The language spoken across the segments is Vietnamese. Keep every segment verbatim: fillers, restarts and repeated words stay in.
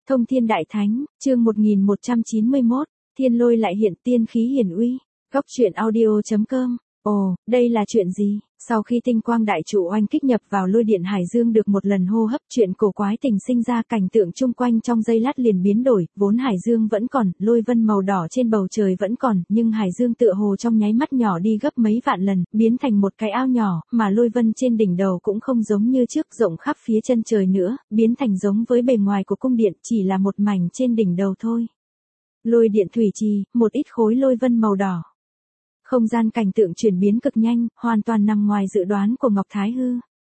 Thông Thiên Đại Thánh, chương một nghìn một trăm chín mươi mốt, Thiên Lôi lại hiện tiên khí hiển uy. Góc truyện audio chấm com. Ồ, đây là chuyện gì? Sau khi tinh quang đại trụ oanh kích nhập vào lôi điện hải dương được một lần hô hấp, chuyện cổ quái tình sinh ra, cảnh tượng chung quanh trong giây lát liền biến đổi, vốn hải dương vẫn còn, lôi vân màu đỏ trên bầu trời vẫn còn, nhưng hải dương tựa hồ trong nháy mắt nhỏ đi gấp mấy vạn lần, biến thành một cái ao nhỏ, mà lôi vân trên đỉnh đầu cũng không giống như trước rộng khắp phía chân trời nữa, biến thành giống với bề ngoài của cung điện, chỉ là một mảnh trên đỉnh đầu thôi. Lôi điện thủy trì, một ít khối lôi vân màu đỏ. Không gian cảnh tượng chuyển biến cực nhanh, hoàn toàn nằm ngoài dự đoán của Ngọc Thái Hư.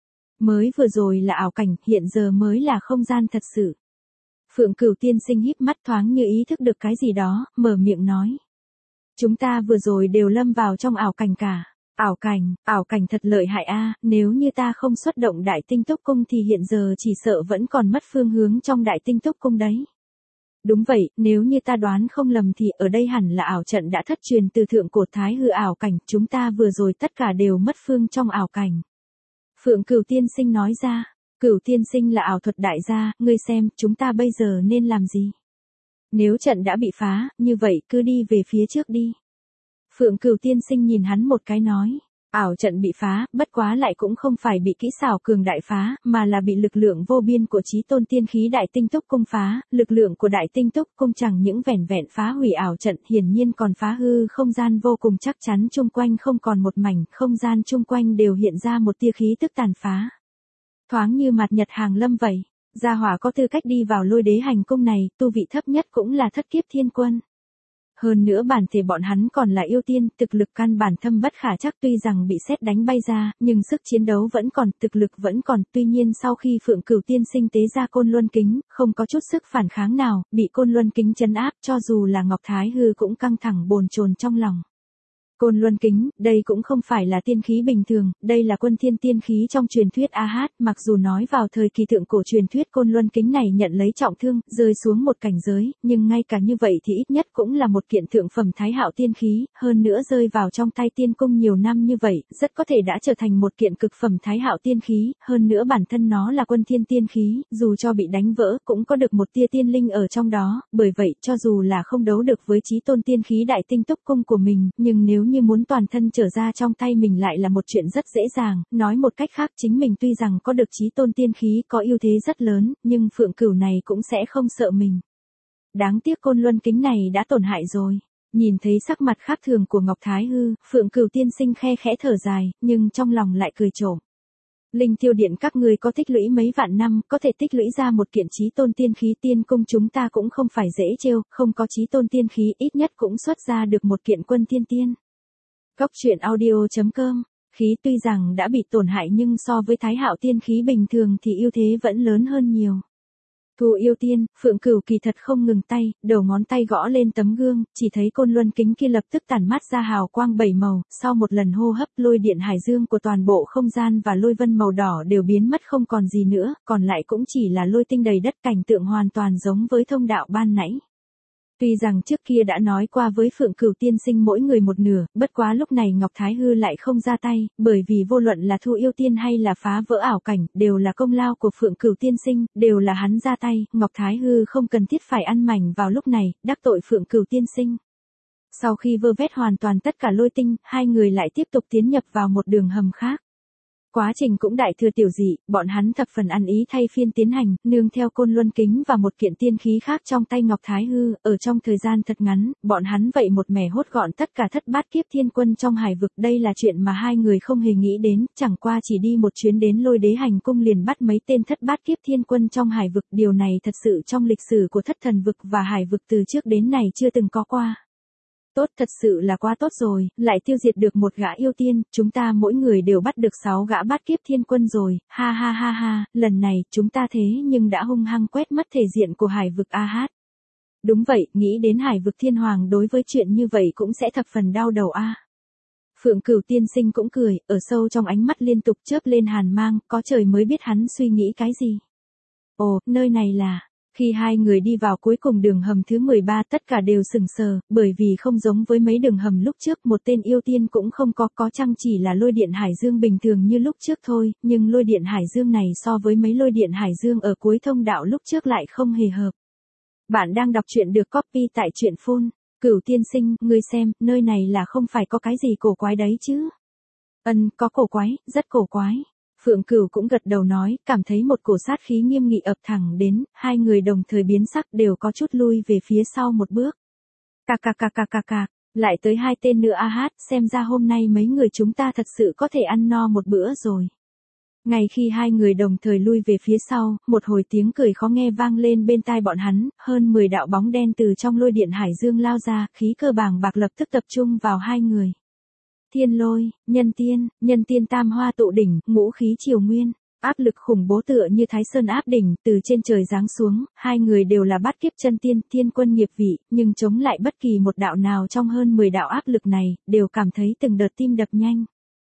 Mới vừa rồi là ảo cảnh, hiện giờ mới là không gian thật sự. Phượng Cửu tiên sinh híp mắt thoáng như ý thức được cái gì đó, mở miệng nói. Chúng ta vừa rồi đều lâm vào trong ảo cảnh cả. Ảo cảnh, ảo cảnh thật lợi hại a, nếu như ta không xuất động Đại Tinh Túc Cung thì hiện giờ chỉ sợ vẫn còn mất phương hướng trong Đại Tinh Túc Cung đấy. Đúng vậy, nếu như ta đoán không lầm thì ở đây hẳn là ảo trận đã thất truyền từ thượng cổ Thái Hư ảo cảnh, chúng ta vừa rồi tất cả đều mất phương trong ảo cảnh. Phượng Cửu tiên sinh nói ra, Cửu tiên sinh là ảo thuật đại gia, ngươi xem, chúng ta bây giờ nên làm gì? Nếu trận đã bị phá, như vậy cứ đi về phía trước đi. Phượng Cửu tiên sinh nhìn hắn một cái nói. Ảo trận bị phá, bất quá lại cũng không phải bị kỹ xảo cường đại phá, mà là bị lực lượng vô biên của chí tôn tiên khí Đại Tinh Túc Cung phá, lực lượng của Đại Tinh Túc Cung chẳng những vẻn vẹn phá hủy ảo trận, hiển nhiên còn phá hư không gian vô cùng chắc chắn, chung quanh không còn một mảnh, không gian chung quanh đều hiện ra một tia khí tức tàn phá. Thoáng như mặt nhật hàng lâm vậy, gia hỏa có tư cách đi vào lôi đế hành cung này, tu vị thấp nhất cũng là thất kiếp thiên quân. Hơn nữa bản thể bọn hắn còn là yêu tiên, thực lực căn bản thâm bất khả trắc, tuy rằng bị sét đánh bay ra, nhưng sức chiến đấu vẫn còn, thực lực vẫn còn, tuy nhiên sau khi Phượng Cửu tiên sinh tế ra Côn Luân Kính, không có chút sức phản kháng nào, bị Côn Luân Kính trấn áp, cho dù là Ngọc Thái Hư cũng căng thẳng bồn chồn trong lòng. Côn Luân Kính, đây cũng không phải là tiên khí bình thường, đây là quân thiên tiên khí trong truyền thuyết A Hát, mặc dù nói vào thời kỳ thượng cổ truyền thuyết Côn Luân Kính này nhận lấy trọng thương, rơi xuống một cảnh giới, nhưng ngay cả như vậy thì ít nhất cũng là một kiện thượng phẩm thái hạo tiên khí, hơn nữa rơi vào trong tay tiên cung nhiều năm như vậy, rất có thể đã trở thành một kiện cực phẩm thái hạo tiên khí, hơn nữa bản thân nó là quân thiên tiên khí, dù cho bị đánh vỡ cũng có được một tia tiên linh ở trong đó, bởi vậy cho dù là không đấu được với chí tôn tiên khí Đại Tinh Túc Cung của mình, nhưng nếu như muốn toàn thân trở ra trong tay mình lại là một chuyện rất dễ dàng, nói một cách khác chính mình tuy rằng có được chí tôn tiên khí có ưu thế rất lớn, nhưng Phượng Cửu này cũng sẽ không sợ mình. Đáng tiếc Côn Luân Kính này đã tổn hại rồi. Nhìn thấy sắc mặt khác thường của Ngọc Thái Hư, Phượng Cửu tiên sinh khe khẽ thở dài, nhưng trong lòng lại cười trộm. Linh Tiêu Điện các ngươi có tích lũy mấy vạn năm, có thể tích lũy ra một kiện chí tôn tiên khí, tiên cung chúng ta cũng không phải dễ trêu, không có chí tôn tiên khí ít nhất cũng xuất ra được một kiện quân thiên tiên. Góc truyện audio chấm com. Khí tuy rằng đã bị tổn hại nhưng so với thái hạo tiên khí bình thường thì ưu thế vẫn lớn hơn nhiều. Thu yêu tiên, Phượng Cửu kỳ thật không ngừng tay, đầu ngón tay gõ lên tấm gương, chỉ thấy Côn Luân Kính kia lập tức tản mát ra hào quang bảy màu, sau một lần hô hấp lôi điện hải dương của toàn bộ không gian và lôi vân màu đỏ đều biến mất không còn gì nữa, còn lại cũng chỉ là lôi tinh đầy đất, cảnh tượng hoàn toàn giống với thông đạo ban nãy. Tuy rằng trước kia đã nói qua với Phượng Cửu tiên sinh mỗi người một nửa, bất quá lúc này Ngọc Thái Hư lại không ra tay, bởi vì vô luận là thu yêu tiên hay là phá vỡ ảo cảnh, đều là công lao của Phượng Cửu tiên sinh, đều là hắn ra tay, Ngọc Thái Hư không cần thiết phải ăn mảnh vào lúc này, đắc tội Phượng Cửu tiên sinh. Sau khi vơ vét hoàn toàn tất cả lôi tinh, hai người lại tiếp tục tiến nhập vào một đường hầm khác. Quá trình cũng đại thừa tiểu dị, bọn hắn thập phần ăn ý thay phiên tiến hành, nương theo Côn Luân Kính và một kiện tiên khí khác trong tay Ngọc Thái Hư, ở trong thời gian thật ngắn, bọn hắn vậy một mẻ hốt gọn tất cả thất bát kiếp thiên quân trong hải vực, đây là chuyện mà hai người không hề nghĩ đến, chẳng qua chỉ đi một chuyến đến lôi đế hành cung liền bắt mấy tên thất bát kiếp thiên quân trong hải vực, điều này thật sự trong lịch sử của thất thần vực và hải vực từ trước đến nay chưa từng có qua. Tốt, thật sự là quá tốt rồi, lại tiêu diệt được một gã yêu tiên, chúng ta mỗi người đều bắt được sáu gã bát kiếp thiên quân rồi, ha ha ha ha, lần này chúng ta thế nhưng đã hung hăng quét mất thể diện của hải vực A Hát. Đúng vậy, nghĩ đến hải vực thiên hoàng đối với chuyện như vậy cũng sẽ thập phần đau đầu a. Phượng Cửu tiên sinh cũng cười, ở sâu trong ánh mắt liên tục chớp lên hàn mang, có trời mới biết hắn suy nghĩ cái gì. Ồ, nơi này là... Khi hai người đi vào cuối cùng đường hầm thứ mười ba tất cả đều sừng sờ, bởi vì không giống với mấy đường hầm lúc trước, một tên yêu tiên cũng không có, có chăng chỉ là lôi điện hải dương bình thường như lúc trước thôi, nhưng lôi điện hải dương này so với mấy lôi điện hải dương ở cuối thông đạo lúc trước lại không hề hợp. Bạn đang đọc truyện được copy tại truyện phun. Cửu tiên sinh, ngươi xem, nơi này là không phải có cái gì cổ quái đấy chứ? Ân, có cổ quái, rất cổ quái. Phượng Cửu cũng gật đầu nói, cảm thấy một cổ sát khí nghiêm nghị ập thẳng đến, hai người đồng thời biến sắc đều có chút lui về phía sau một bước. Cà cà cà cà cà cà, lại tới hai tên nữa a hát, xem ra hôm nay mấy người chúng ta thật sự có thể ăn no một bữa rồi. Ngay khi hai người đồng thời lui về phía sau, một hồi tiếng cười khó nghe vang lên bên tai bọn hắn, hơn mười đạo bóng đen từ trong lôi điện hải dương lao ra, khí cơ bàng bạc lập tức tập trung vào hai người. Thiên lôi, nhân tiên, nhân tiên tam hoa tụ đỉnh, ngũ khí triều nguyên, áp lực khủng bố tựa như thái sơn áp đỉnh, từ trên trời giáng xuống, hai người đều là bát kiếp chân tiên, thiên quân nghiệp vị, nhưng chống lại bất kỳ một đạo nào trong hơn mười đạo áp lực này, đều cảm thấy từng đợt tim đập nhanh.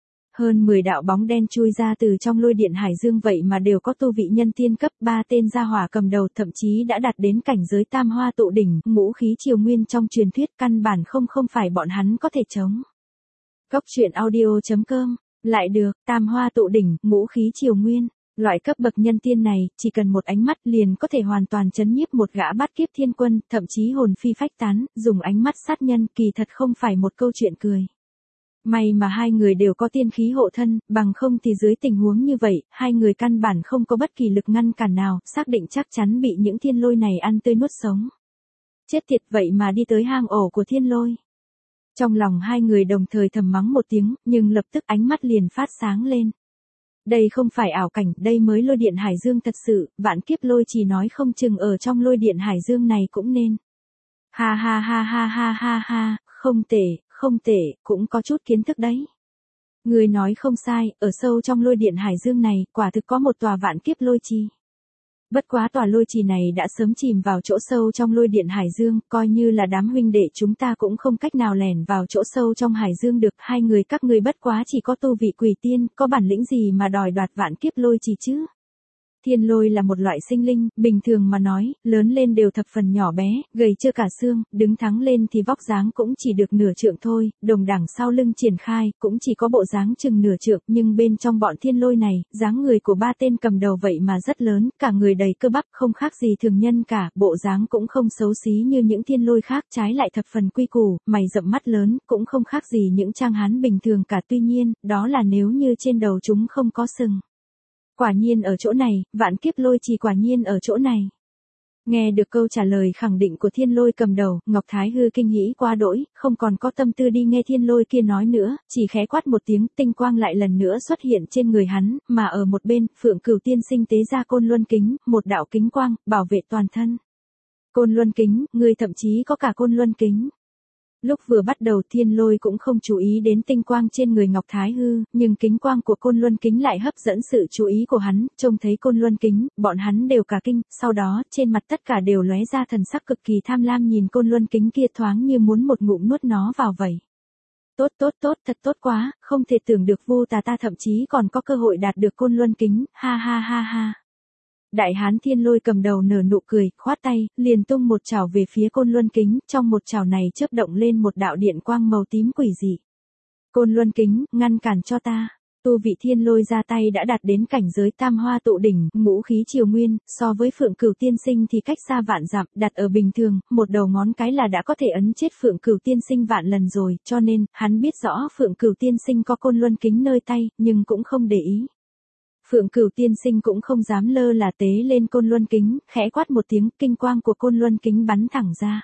Hơn mười đạo bóng đen chui ra từ trong lôi điện hải dương vậy mà đều có tu vị nhân tiên cấp, ba tên gia hỏa cầm đầu thậm chí đã đạt đến cảnh giới tam hoa tụ đỉnh, ngũ khí triều nguyên trong truyền thuyết, căn bản không không phải bọn hắn có thể chống. Góc truyện audio chấm com, lại được, tam hoa tụ đỉnh, ngũ khí triều nguyên, loại cấp bậc nhân tiên này, chỉ cần một ánh mắt liền có thể hoàn toàn chấn nhiếp một gã bát kiếp thiên quân, thậm chí hồn phi phách tán, dùng ánh mắt sát nhân, kỳ thật không phải một câu chuyện cười. May mà hai người đều có tiên khí hộ thân, bằng không thì dưới tình huống như vậy, hai người căn bản không có bất kỳ lực ngăn cản nào, xác định chắc chắn bị những thiên lôi này ăn tươi nuốt sống. Chết tiệt, vậy mà đi tới hang ổ của thiên lôi. Trong lòng hai người đồng thời thầm mắng một tiếng, nhưng lập tức ánh mắt liền phát sáng lên. Đây không phải ảo cảnh, đây mới lôi điện hải dương thật sự, vạn kiếp lôi chỉ nói không chừng ở trong lôi điện hải dương này cũng nên. Ha ha ha ha ha ha ha, không tệ, không tệ, cũng có chút kiến thức đấy. Người nói không sai, ở sâu trong lôi điện hải dương này, quả thực có một tòa vạn kiếp lôi trì. Bất quá tòa lôi trì này đã sớm chìm vào chỗ sâu trong lôi điện hải dương, coi như là đám huynh đệ chúng ta cũng không cách nào lẻn vào chỗ sâu trong hải dương được, hai người các ngươi bất quá chỉ có tu vị quỷ tiên, có bản lĩnh gì mà đòi đoạt vạn kiếp lôi trì chứ? Thiên lôi là một loại sinh linh, bình thường mà nói, lớn lên đều thập phần nhỏ bé, gầy chưa cả xương, đứng thẳng lên thì vóc dáng cũng chỉ được nửa trượng thôi, đồng đẳng sau lưng triển khai, cũng chỉ có bộ dáng chừng nửa trượng, nhưng bên trong bọn thiên lôi này, dáng người của ba tên cầm đầu vậy mà rất lớn, cả người đầy cơ bắp, không khác gì thường nhân cả, bộ dáng cũng không xấu xí như những thiên lôi khác, trái lại thập phần quy củ, mày rậm mắt lớn, cũng không khác gì những trang hán bình thường cả, tuy nhiên, đó là nếu như trên đầu chúng không có sừng. Quả nhiên ở chỗ này, vạn kiếp lôi trì quả nhiên ở chỗ này. Nghe được câu trả lời khẳng định của thiên lôi cầm đầu, Ngọc Thái Hư kinh hỉ quá đỗi, không còn có tâm tư đi nghe thiên lôi kia nói nữa, chỉ khẽ quát một tiếng, tinh quang lại lần nữa xuất hiện trên người hắn, mà ở một bên, Phượng Cửu tiên sinh tế ra côn luân kính, một đạo kính quang, bảo vệ toàn thân. Côn luân kính, người thậm chí có cả côn luân kính. Lúc vừa bắt đầu thiên lôi cũng không chú ý đến tinh quang trên người Ngọc Thái Hư, nhưng kính quang của côn luân kính lại hấp dẫn sự chú ý của hắn, trông thấy côn luân kính, bọn hắn đều cả kinh, sau đó, trên mặt tất cả đều lóe ra thần sắc cực kỳ tham lam nhìn côn luân kính kia thoáng như muốn một ngụm nuốt nó vào vậy. Tốt tốt tốt, thật tốt quá, không thể tưởng được Vu Tà ta thậm chí còn có cơ hội đạt được côn luân kính, ha ha ha ha. Đại hán thiên lôi cầm đầu nở nụ cười, khoát tay, liền tung một chảo về phía côn luân kính, trong một chảo này chớp động lên một đạo điện quang màu tím quỷ dị. Côn luân kính, ngăn cản cho ta. Tu vị thiên lôi ra tay đã đạt đến cảnh giới tam hoa tụ đỉnh, ngũ khí triều nguyên, so với Phượng Cửu tiên sinh thì cách xa vạn dặm, đặt ở bình thường, một đầu ngón cái là đã có thể ấn chết Phượng Cửu tiên sinh vạn lần rồi, cho nên, hắn biết rõ Phượng Cửu tiên sinh có côn luân kính nơi tay, nhưng cũng không để ý. Phượng Cửu tiên sinh cũng không dám lơ là tế lên côn luân kính, khẽ quát một tiếng, kinh quang của côn luân kính bắn thẳng ra.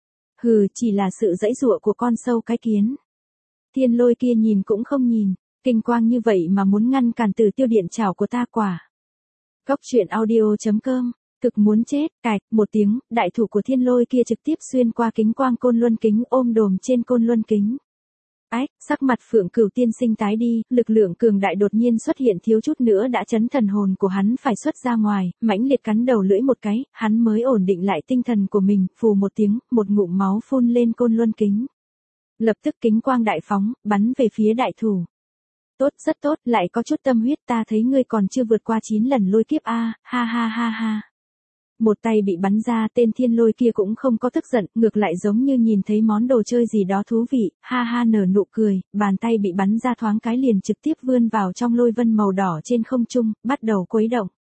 Hừ, chỉ là sự giãy giụa của con sâu cái kiến. Thiên lôi kia nhìn cũng không nhìn, kinh quang như vậy mà muốn ngăn cản Tử Tiêu điện chảo của ta quả. Góc truyện audio chấm com, thực muốn chết, cạch, một tiếng, đại thủ của thiên lôi kia trực tiếp xuyên qua kính quang côn luân kính ôm đồm trên côn luân kính. Ách, sắc mặt Phượng Cửu tiên sinh tái đi, lực lượng cường đại đột nhiên xuất hiện thiếu chút nữa đã chấn thần hồn của hắn phải xuất ra ngoài, mãnh liệt cắn đầu lưỡi một cái, hắn mới ổn định lại tinh thần của mình, phù một tiếng, một ngụm máu phun lên côn luân kính. Lập tức kính quang đại phóng, bắn về phía đại thủ. Tốt, rất tốt, lại có chút tâm huyết, ta thấy ngươi còn chưa vượt qua chín lần lôi kiếp a, ha ha ha ha. Một tay bị bắn ra, tên thiên lôi kia cũng không có tức giận, ngược lại giống như nhìn thấy món đồ chơi gì đó thú vị, ha ha nở nụ cười, bàn tay bị bắn ra thoáng cái liền trực tiếp vươn vào trong lôi vân màu đỏ trên không trung, bắt đầu khuấy động.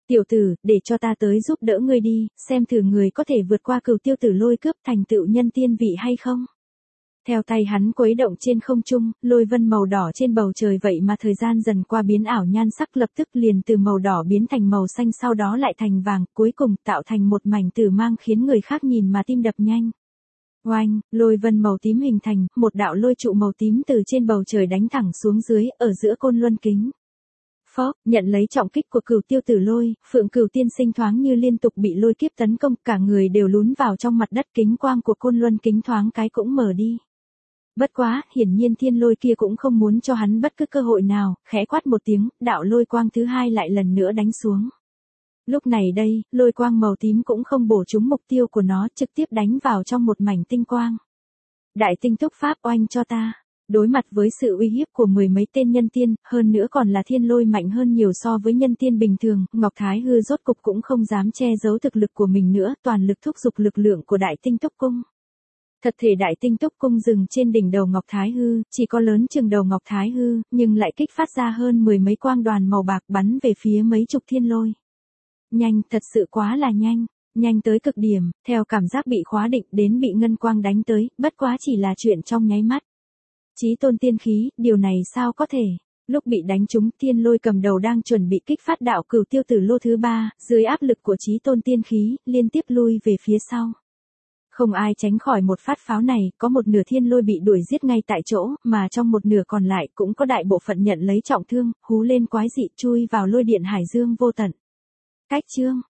Tiểu tử, để cho ta tới giúp đỡ ngươi đi, xem thử người có thể vượt qua cửu tiêu tử lôi cướp thành tựu nhân tiên vị hay không. Theo tay hắn quấy động trên không trung, lôi vân màu đỏ trên bầu trời vậy mà thời gian dần qua biến ảo nhan sắc lập tức liền từ màu đỏ biến thành màu xanh sau đó lại thành vàng, cuối cùng tạo thành một mảnh tử mang khiến người khác nhìn mà tim đập nhanh. Oanh, lôi vân màu tím hình thành, một đạo lôi trụ màu tím từ trên bầu trời đánh thẳng xuống dưới, ở giữa côn luân kính. Phó, nhận lấy trọng kích của cửu tiêu tử lôi, Phượng Cửu tiên sinh thoáng như liên tục bị lôi kiếp tấn công, cả người đều lún vào trong mặt đất, kính quang của côn luân kính thoáng cái cũng mở đi. Bất quá, hiển nhiên thiên lôi kia cũng không muốn cho hắn bất cứ cơ hội nào, khẽ quát một tiếng, đạo lôi quang thứ hai lại lần nữa đánh xuống. Lúc này đây, lôi quang màu tím cũng không bổ trúng mục tiêu của nó, trực tiếp đánh vào trong một mảnh tinh quang. Đại tinh túc pháp oanh cho ta. Đối mặt với sự uy hiếp của mười mấy tên nhân tiên, hơn nữa còn là thiên lôi mạnh hơn nhiều so với nhân tiên bình thường, Ngọc Thái Hư rốt cục cũng không dám che giấu thực lực của mình nữa, toàn lực thúc giục lực lượng của đại tinh túc cung. Thật thể đại tinh túc cung dừng trên đỉnh đầu Ngọc Thái Hư, chỉ có lớn chừng đầu Ngọc Thái Hư, nhưng lại kích phát ra hơn mười mấy quang đoàn màu bạc bắn về phía mấy chục thiên lôi. Nhanh, thật sự quá là nhanh, nhanh tới cực điểm, theo cảm giác bị khóa định đến bị ngân quang đánh tới, bất quá chỉ là chuyện trong nháy mắt. Chí tôn tiên khí, điều này sao có thể? Lúc bị đánh trúng, thiên lôi cầm đầu đang chuẩn bị kích phát đạo cửu tiêu tử lô thứ ba, dưới áp lực của chí tôn tiên khí, liên tiếp lui về phía sau. Không ai tránh khỏi một phát pháo này, có một nửa thiên lôi bị đuổi giết ngay tại chỗ, mà trong một nửa còn lại cũng có đại bộ phận nhận lấy trọng thương, hú lên quái dị chui vào lôi điện hải dương vô tận. Cách chương